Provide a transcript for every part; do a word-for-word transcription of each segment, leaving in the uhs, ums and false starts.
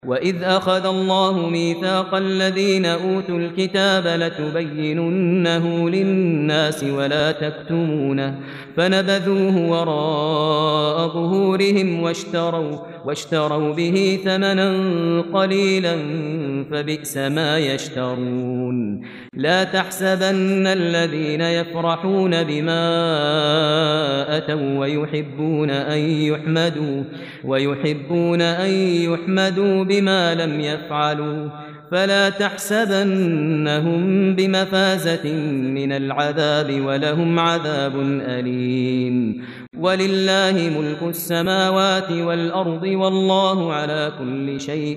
وَإِذْ أَخَذَ اللَّهُ مِيثَاقَ الَّذِينَ أُوتُوا الْكِتَابَ لَتُبَيِّنُنَّهُ لِلنَّاسِ وَلَا تَكْتُمُونَهُ فَنَبَذُوهُ وَرَاءَ ظُهُورِهِمْ وَاشْتَرَوْا وَاشْتَرَوْا بِهِ ثَمَنًا قَلِيلًا فَبِئْسَ مَا يَشْتَرُونَ لَا تَحْسَبَنَّ الَّذِينَ يَفْرَحُونَ بِمَا أَتَوا وَيُحِبُّونَ أَن يُحْمَدُوا وَيُحِبُّونَ أَن يُحْمَدُوا بما لم يفعلوا فلا تحسبنهم بمفازة من العذاب ولهم عذاب أليم ولله ملك السماوات والأرض والله على كل شيء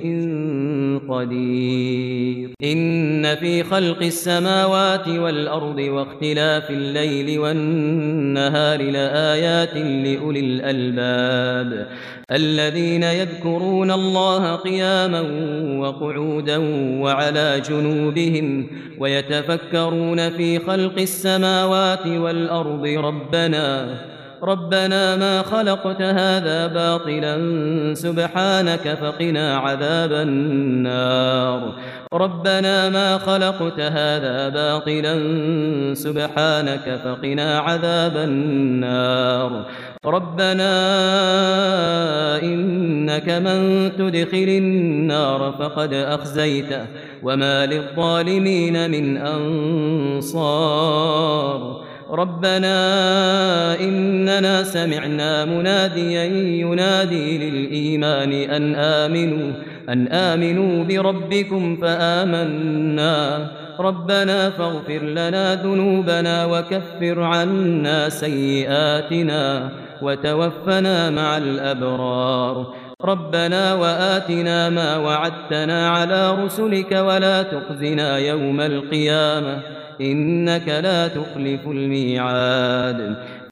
قدير إن في خلق السماوات والأرض واختلاف الليل والنهار لآيات لأولي الألباب الذين يذكرون الله قياما وقعودا وعلى جنوبهم ويتفكرون في خلق السماوات والأرض ربنا ربنا ما خلقت هذا باطلا سبحانك فقنا عذاب النار ربنا ما خلقت هذا باطلا سبحانك فقنا عذاب النار ربنا إنك من تدخل النار فقد أخزيته وما للظالمين من أنصار ربنا إننا سمعنا مناديا ينادي للإيمان أن آمنوا أن آمنوا بربكم فآمنا ربنا فاغفر لنا ذنوبنا وكفر عنا سيئاتنا وتوفنا مع الأبرار ربنا وآتنا ما وعدتنا على رسلك ولا تخزنا يوم القيامة إنك لا تخلف الميعاد